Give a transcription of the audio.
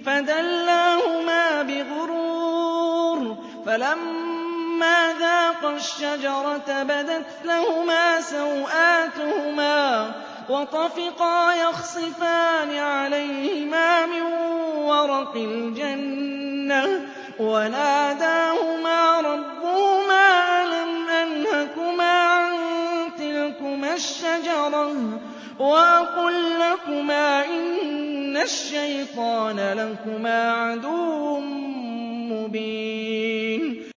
فَدَلَّاهُمَا بِغُرُورٍ فَلَمَّا ذَاقَا الشَّجَرَةَ بَدَتْ لَهُمَا سَوْآتُهُمَا وَطَفِقَا يَخْصِفَانِ عَلَيْهِمَا مِن وَرَقِ الْجَنَّةِ وَنَادَاهُمَا رَبُّهُمَا أَلَمْ أَنْهَكُمَا عَن تِلْكُمَا الشَّجَرَةِ وَأَقُل لَّكُمَا إِنَّ الشَّيْطَانَ لَكُمَا عَدُوٌّ مُّبِينٌ